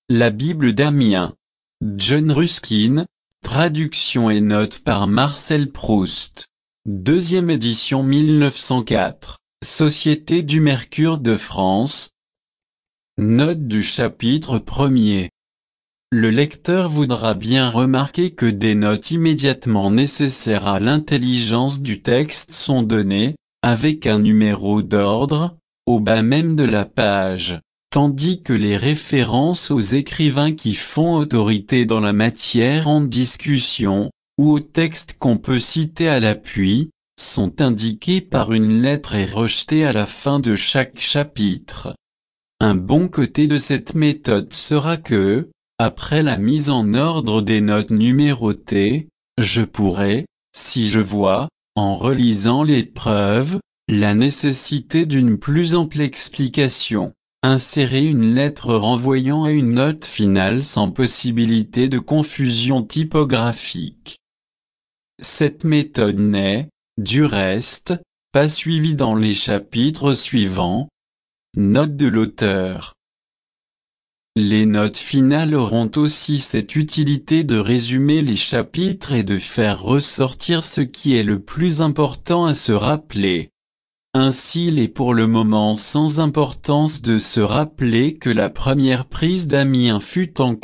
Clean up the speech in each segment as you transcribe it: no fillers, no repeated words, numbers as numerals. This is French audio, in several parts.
La Bible d'Amiens. John Ruskin, traduction et notes par Marcel Proust. Deuxième édition 1904, Société du Mercure de France. Note du chapitre 1er. Le lecteur voudra bien remarquer que des notes immédiatement nécessaires à l'intelligence du texte sont données, avec un numéro d'ordre, au bas même de la page, tandis que les références aux écrivains qui font autorité dans la matière en discussion, ou aux textes qu'on peut citer à l'appui, sont indiquées par une lettre et rejetées à la fin de chaque chapitre. Un bon côté de cette méthode sera que, après la mise en ordre des notes numérotées, je pourrai, si je vois, en relisant l'épreuve, la nécessité d'une plus ample explication, insérer une lettre renvoyant à une note finale sans possibilité de confusion typographique. Cette méthode n'est, du reste, pas suivie dans les chapitres suivants. Note de l'auteur. Les notes finales auront aussi cette utilité de résumer les chapitres et de faire ressortir ce qui est le plus important à se rappeler. Ainsi il est pour le moment sans importance de se rappeler que la première prise d'Amiens fut en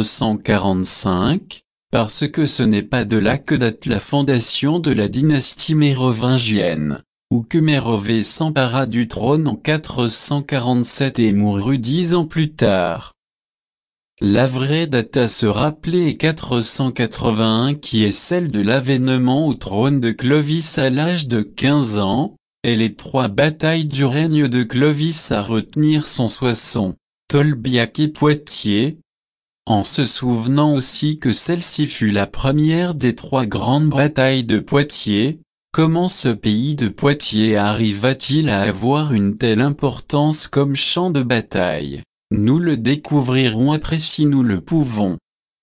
445, parce que ce n'est pas de là que date la fondation de la dynastie mérovingienne, ou que Mérové s'empara du trône en 447 et mourut 10 ans plus tard. La vraie date à se rappeler est 481 qui est celle de l'avènement au trône de Clovis à l'âge de 15 ans, et les 3 batailles du règne de Clovis à retenir sont Soissons, Tolbiac et Poitiers, en se souvenant aussi que celle-ci fut la première des 3 grandes batailles de Poitiers. Comment ce pays de Poitiers arriva-t-il à avoir une telle importance comme champ de bataille? Nous le découvrirons après si nous le pouvons.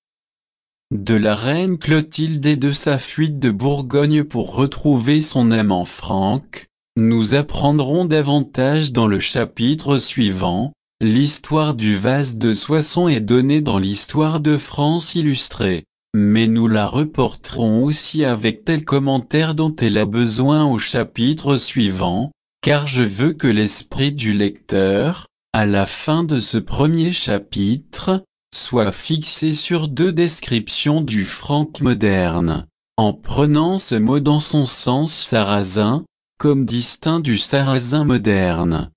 De la reine Clotilde et de sa fuite de Bourgogne pour retrouver son amant Franck, nous apprendrons davantage dans le chapitre suivant. L'histoire du vase de Soissons est donnée dans l'histoire de France illustrée, mais nous la reporterons aussi avec tel commentaire dont elle a besoin au chapitre suivant, car je veux que l'esprit du lecteur, à la fin de ce premier chapitre, soit fixé sur 2 descriptions du Franck moderne, en prenant ce mot dans son sens sarrasin, comme distinct du sarrasin moderne.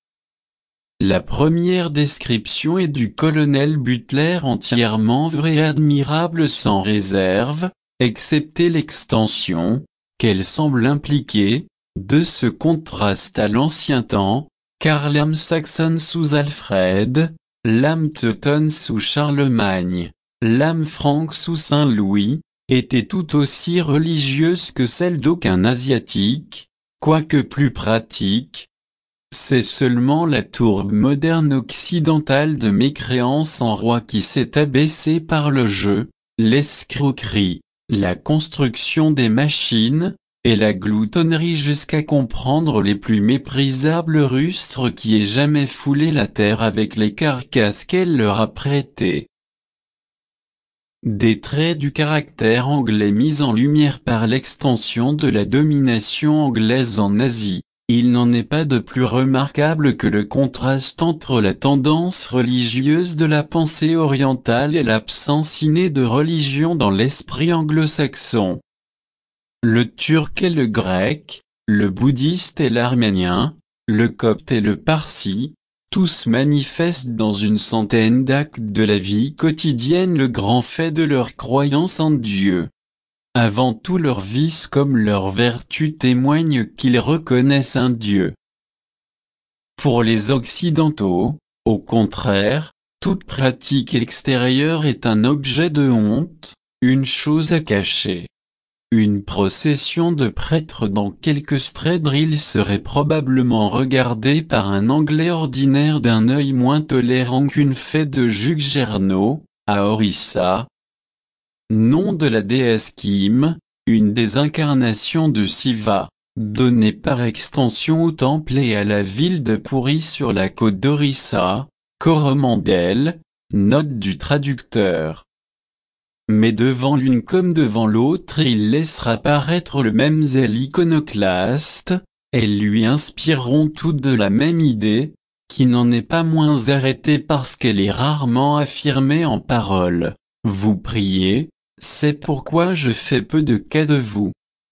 La première description est du colonel Butler entièrement vrai et admirable sans réserve, excepté l'extension, qu'elle semble impliquer, de ce contraste à l'ancien temps, car l'âme saxonne sous Alfred, l'âme teutonne sous Charlemagne, l'âme franque sous Saint-Louis, était tout aussi religieuse que celle d'aucun asiatique, quoique plus pratique. C'est seulement la tourbe moderne occidentale de mécréance en roi qui s'est abaissée par le jeu, l'escroquerie, la construction des machines, et la gloutonnerie jusqu'à comprendre les plus méprisables rustres qui aient jamais foulé la terre avec les carcasses qu'elle leur a prêtées. Des traits du caractère anglais mis en lumière par l'extension de la domination anglaise en Asie. Il n'en est pas de plus remarquable que le contraste entre la tendance religieuse de la pensée orientale et l'absence innée de religion dans l'esprit anglo-saxon. Le turc et le grec, le bouddhiste et l'arménien, le copte et le parsi, tous manifestent dans une centaine d'actes de la vie quotidienne le grand fait de leur croyance en Dieu. Avant tout leurs vices comme leurs vertus témoignent qu'ils reconnaissent un Dieu. Pour les Occidentaux, au contraire, toute pratique extérieure est un objet de honte, une chose à cacher. Une procession de prêtres dans quelque stradrille serait probablement regardée par un Anglais ordinaire d'un œil moins tolérant qu'une fête de Juggernaut, à Orissa. Nom de la déesse Kim, une des incarnations de Siva, donnée par extension au temple et à la ville de Puri sur la côte d'Orissa, Coromandel, Note du traducteur. Mais devant l'une comme devant l'autre il laissera paraître le même zèle iconoclaste, elles lui inspireront toutes de la même idée, qui n'en est pas moins arrêtée parce qu'elle est rarement affirmée en paroles. Vous priez, c'est pourquoi je fais peu de cas de vous.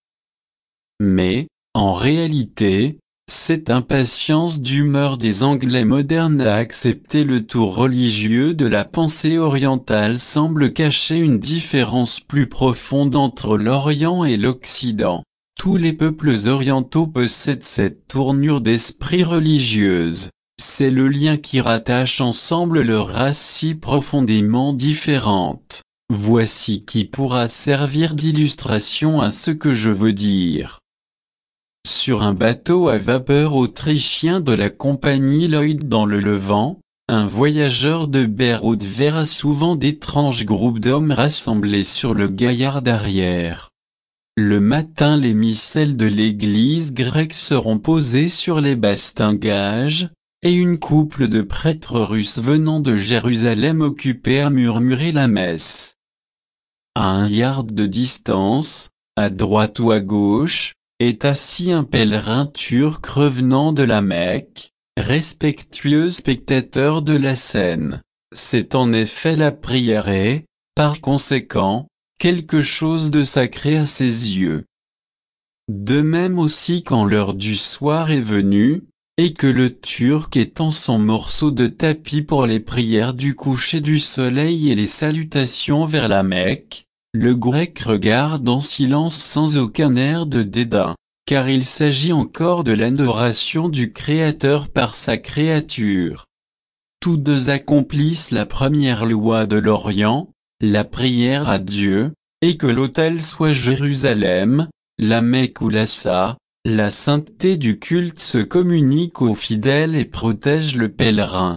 Mais, en réalité, cette impatience d'humeur des Anglais modernes à accepter le tour religieux de la pensée orientale semble cacher une différence plus profonde entre l'Orient et l'Occident. Tous les peuples orientaux possèdent cette tournure d'esprit religieuse. C'est le lien qui rattache ensemble leurs races si profondément différentes. Voici qui pourra servir d'illustration à ce que je veux dire. Sur un bateau à vapeur autrichien de la compagnie Lloyd dans le Levant, un voyageur de Beyrouth verra souvent d'étranges groupes d'hommes rassemblés sur le gaillard d'arrière. Le matin les missels de l'église grecque seront posés sur les bastingages, et une couple de prêtres russes venant de Jérusalem occupés à murmurer la messe. À 1 yard de distance, à droite ou à gauche, est assis un pèlerin turc revenant de la Mecque, respectueux spectateur de la scène. C'est en effet la prière et, par conséquent, quelque chose de sacré à ses yeux. De même aussi quand l'heure du soir est venue, et que le Turc étend son morceau de tapis pour les prières du coucher du soleil et les salutations vers la Mecque, le Grec regarde en silence sans aucun air de dédain, car il s'agit encore de l'adoration du Créateur par sa créature. Tous deux accomplissent la première loi de l'Orient, la prière à Dieu, et que l'autel soit Jérusalem, la Mecque ou Lhassa, la sainteté du culte se communique aux fidèles et protège le pèlerin.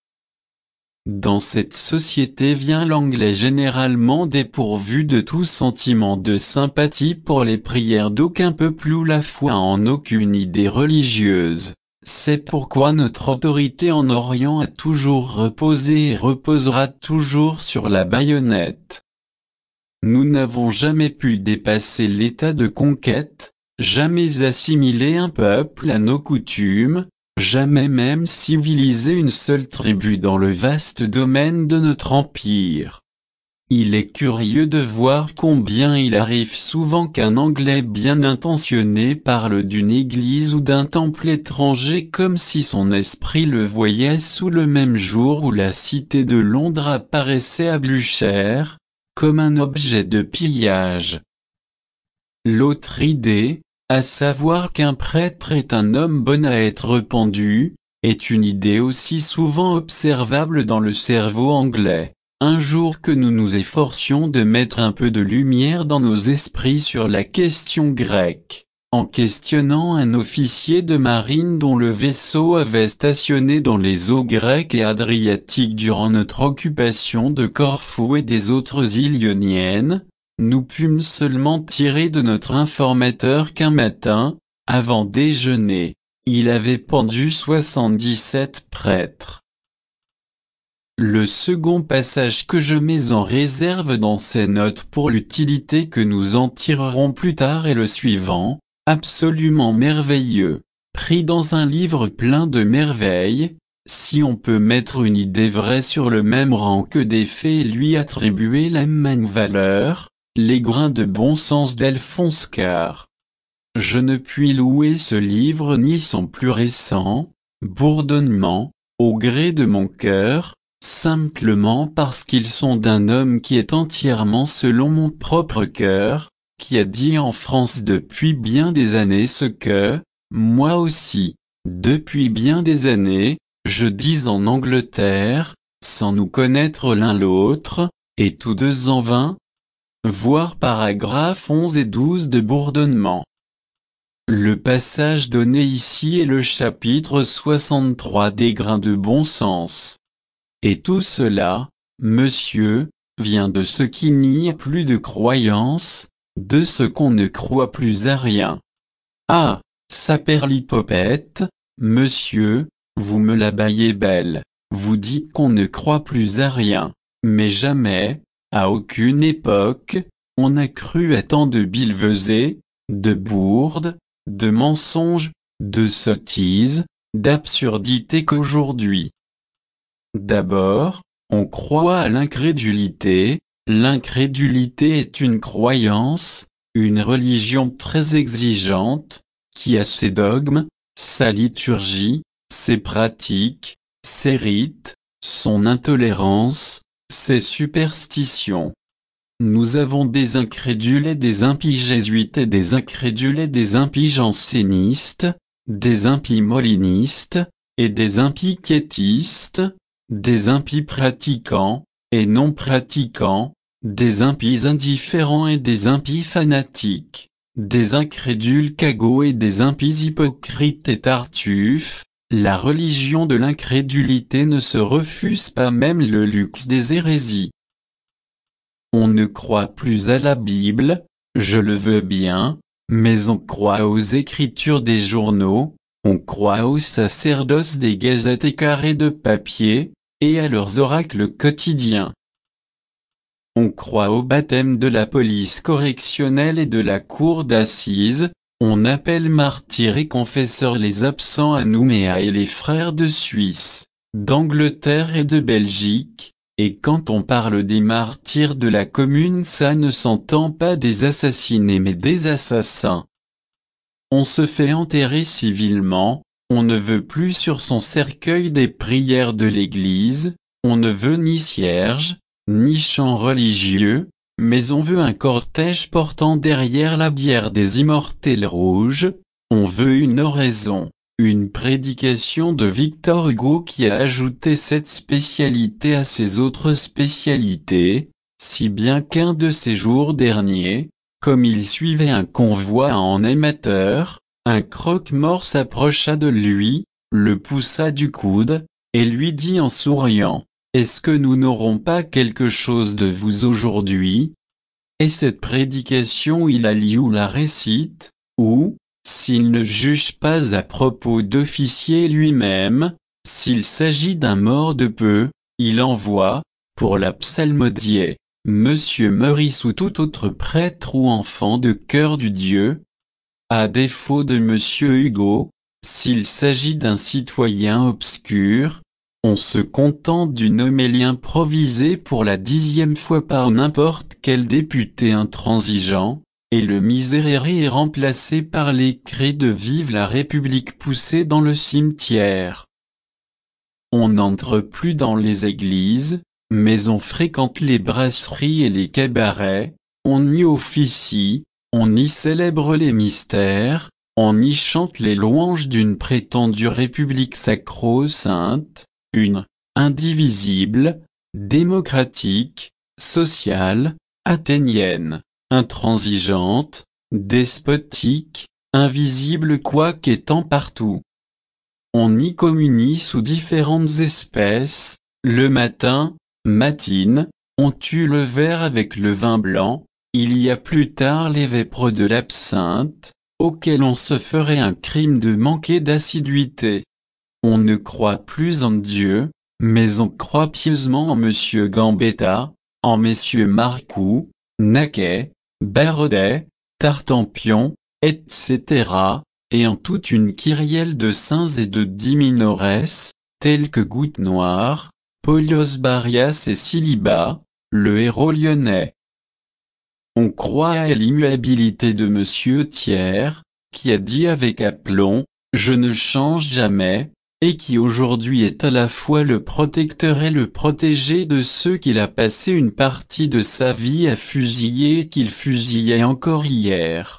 Dans cette société vient l'anglais généralement dépourvu de tout sentiment de sympathie pour les prières d'aucun peuple ou la foi en aucune idée religieuse. C'est pourquoi notre autorité en Orient a toujours reposé et reposera toujours sur la baïonnette. Nous n'avons jamais pu dépasser l'état de conquête, jamais assimiler un peuple à nos coutumes, jamais même civiliser une seule tribu dans le vaste domaine de notre empire. Il est curieux de voir combien il arrive souvent qu'un Anglais bien intentionné parle d'une église ou d'un temple étranger comme si son esprit le voyait sous le même jour où la cité de Londres apparaissait à Blücher, comme un objet de pillage. L'autre idée, à savoir qu'un prêtre est un homme bon à être pendu, est une idée aussi souvent observable dans le cerveau anglais. Un jour que nous nous efforcions de mettre un peu de lumière dans nos esprits sur la question grecque, en questionnant un officier de marine dont le vaisseau avait stationné dans les eaux grecques et adriatiques durant notre occupation de Corfou et des autres îles ioniennes, nous pûmes seulement tirer de notre informateur qu'un matin, avant déjeuner, il avait pendu 77 prêtres. Le second passage que je mets en réserve dans ces notes pour l'utilité que nous en tirerons plus tard est le suivant, absolument merveilleux, pris dans un livre plein de merveilles, si on peut mettre une idée vraie sur le même rang que des faits et lui attribuer la même valeur, les grains de bon sens d'Alphonse Karr. Je ne puis louer ce livre ni son plus récent, bourdonnement, au gré de mon cœur, simplement parce qu'ils sont d'un homme qui est entièrement selon mon propre cœur, qui a dit en France depuis bien des années ce que, moi aussi, depuis bien des années, je dis en Angleterre, sans nous connaître l'un l'autre, et tous deux en vain. Voir paragraphes 11 et 12 de bourdonnement. Le passage donné ici est le chapitre 63 des grains de bon sens. Et tout cela, monsieur, vient de ce qu'il n'y a plus de croyance, de ce qu'on ne croit plus à rien. Ah, saperlipopette, monsieur, vous me la baillez belle. vous dites qu'on ne croit plus à rien, mais jamais, à aucune époque, on n'a cru à tant de billevesées, de bourdes, de mensonges, de sottises, d'absurdités qu'aujourd'hui. D'abord, on croit à l'incrédulité. L'incrédulité est une croyance, une religion très exigeante, qui a ses dogmes, sa liturgie, ses pratiques, ses rites, son intolérance, ses superstitions. Nous avons des incrédules et des impies jésuites et des incrédules et des impies jansénistes, des impies molinistes, et des impies quiétistes, des impies pratiquants, et non pratiquants, des impies indifférents et des impies fanatiques, des incrédules cagots et des impies hypocrites et tartuffes. La religion de l'incrédulité ne se refuse pas même le luxe des hérésies. On ne croit plus à la Bible, je le veux bien, mais on croit aux écritures des journaux, on croit aux sacerdoces des gazettes et carrés de papier, et à leurs oracles quotidiens. On croit au baptême de la police correctionnelle et de la cour d'assises, on appelle martyrs et confesseurs les absents à Nouméa et les frères de Suisse, d'Angleterre et de Belgique, et quand on parle des martyrs de la commune, ça ne s'entend pas des assassinés mais des assassins. On se fait enterrer civilement, on ne veut plus sur son cercueil des prières de l'église, on ne veut ni cierge, ni chant religieux, mais on veut un cortège portant derrière la bière des immortels rouges, on veut une oraison, une prédication de Victor Hugo qui a ajouté cette spécialité à ses autres spécialités, si bien qu'un de ces jours derniers, comme il suivait un convoi en émetteur, un croque-mort s'approcha de lui, le poussa du coude, et lui dit en souriant, « Est-ce que nous n'aurons pas quelque chose de vous aujourd'hui ?» Et cette prédication il la lit ou la récite, ou, s'il ne juge pas à propos d'officier lui-même, s'il s'agit d'un mort de peu, il envoie, pour la psalmodier, Monsieur Meurice ou tout autre prêtre ou enfant de cœur du Dieu. À défaut de Monsieur Hugo, s'il s'agit d'un citoyen obscur, on se contente d'une homélie improvisée pour la 10e fois par n'importe quel député intransigeant, et le miserere est remplacé par les cris de Vive la République poussés dans le cimetière. On n'entre plus dans les églises, mais on fréquente les brasseries et les cabarets, on y officie, on y célèbre les mystères, on y chante les louanges d'une prétendue république sacro-sainte, une, indivisible, démocratique, sociale, athénienne, intransigeante, despotique, invisible quoiqu'étant partout. On y communie sous différentes espèces, le matin, matine, on tue le verre avec le vin blanc, il y a plus tard les vêpres de l'absinthe, auxquelles on se ferait un crime de manquer d'assiduité. On ne croit plus en Dieu, mais on croit pieusement en Monsieur Gambetta, en Messieurs Marcoux, Naquet, Barodet, Tartampion, etc., et en toute une kyrielle de saints et de diminores, tels que Goutte Noire, Paulios Barias et Siliba, le héros lyonnais. On croit à l'immuabilité de Monsieur Thiers, qui a dit avec aplomb, « Je ne change jamais », et qui aujourd'hui est à la fois le protecteur et le protégé de ceux qu'il a passé une partie de sa vie à fusiller et qu'il fusillait encore hier.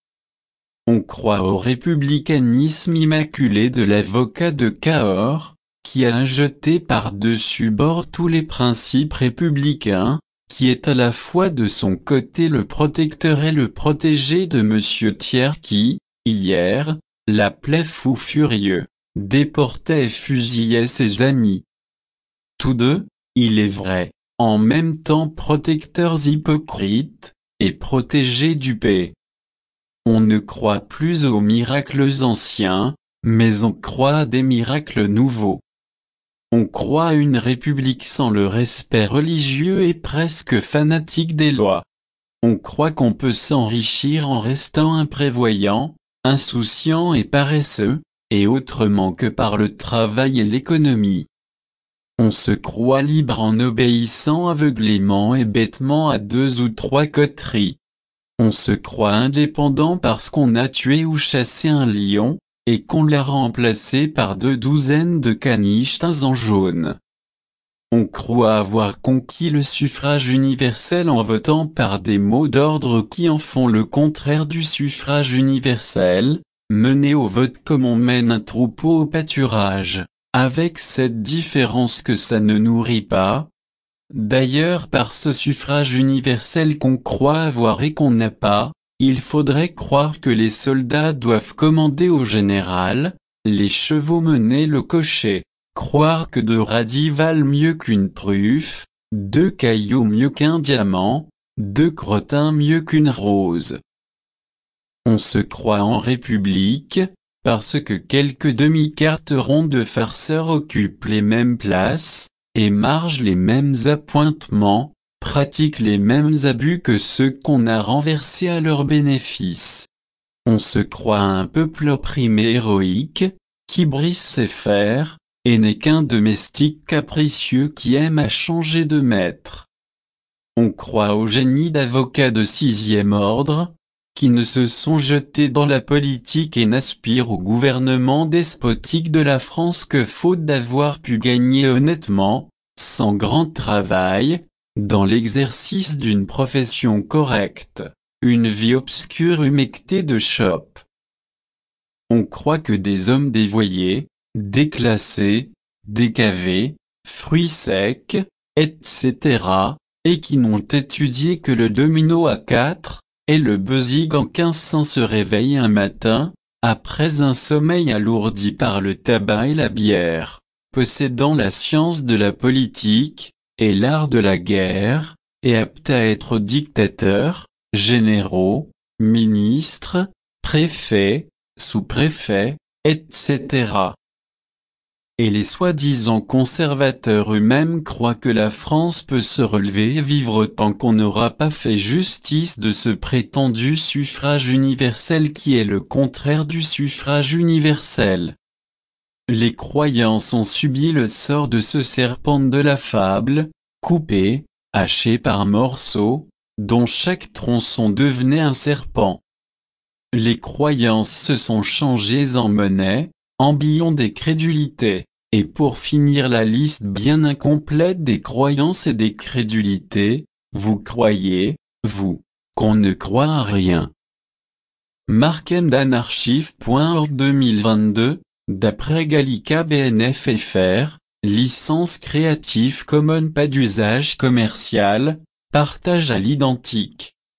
On croit au républicanisme immaculé de l'avocat de Cahors, qui a jeté par-dessus bord tous les principes républicains, qui est à la fois de son côté le protecteur et le protégé de Monsieur Thiers qui, hier, l'appelait fou furieux, déportait et fusillait ses amis. Tous deux, il est vrai, en même temps protecteurs hypocrites, et protégés du paix. On ne croit plus aux miracles anciens, mais on croit à des miracles nouveaux. On croit à une république sans le respect religieux et presque fanatique des lois. On croit qu'on peut s'enrichir en restant imprévoyant, insouciant et paresseux, et autrement que par le travail et l'économie. On se croit libre en obéissant aveuglément et bêtement à 2 ou 3 coteries. On se croit indépendant parce qu'on a tué ou chassé un lion, et qu'on l'a remplacé par 2 douzaines de caniches en jaune. On croit avoir conquis le suffrage universel en votant par des mots d'ordre qui en font le contraire du suffrage universel, mener au vote comme on mène un troupeau au pâturage, avec cette différence que ça ne nourrit pas. D'ailleurs, par ce suffrage universel qu'on croit avoir et qu'on n'a pas, il faudrait croire que les soldats doivent commander au général, les chevaux mener le cocher, croire que 2 radis valent mieux qu'une truffe, 2 cailloux mieux qu'un diamant, 2 crottins mieux qu'une rose. On se croit en république, parce que quelques demi-cartes rondes de farceurs occupent les mêmes places, et margent les mêmes appointements, pratiquent les mêmes abus que ceux qu'on a renversés à leur bénéfice. On se croit un peuple opprimé héroïque, qui brise ses fers, et n'est qu'un domestique capricieux qui aime à changer de maître. On croit aux génies d'avocats de 6e ordre, qui ne se sont jetés dans la politique et n'aspirent au gouvernement despotique de la France que faute d'avoir pu gagner honnêtement, sans grand travail, dans l'exercice d'une profession correcte, une vie obscure humectée de chopes. On croit que des hommes dévoyés, déclassés, décavés, fruits secs, etc., et qui n'ont étudié que le domino à 4, et le buzzing en 1500 se réveillent un matin, après un sommeil alourdi par le tabac et la bière, possédant la science de la politique, et l'art de la guerre, et aptes à être dictateurs, généraux, ministres, préfets, sous-préfets, etc. Et les soi-disant conservateurs eux-mêmes croient que la France peut se relever et vivre tant qu'on n'aura pas fait justice de ce prétendu suffrage universel qui est le contraire du suffrage universel. Les croyances ont subi le sort de ce serpent de la fable, coupé, haché par morceaux, dont chaque tronçon devenait un serpent. Les croyances se sont changées en monnaie, en billons des crédulités, et pour finir la liste bien incomplète des croyances et des crédulités, vous croyez, vous, qu'on ne croit à rien. Markendanarchive.org 2022, d'après Gallica BNF FR, licence Creative Commons pas d'usage commercial, partage à l'identique.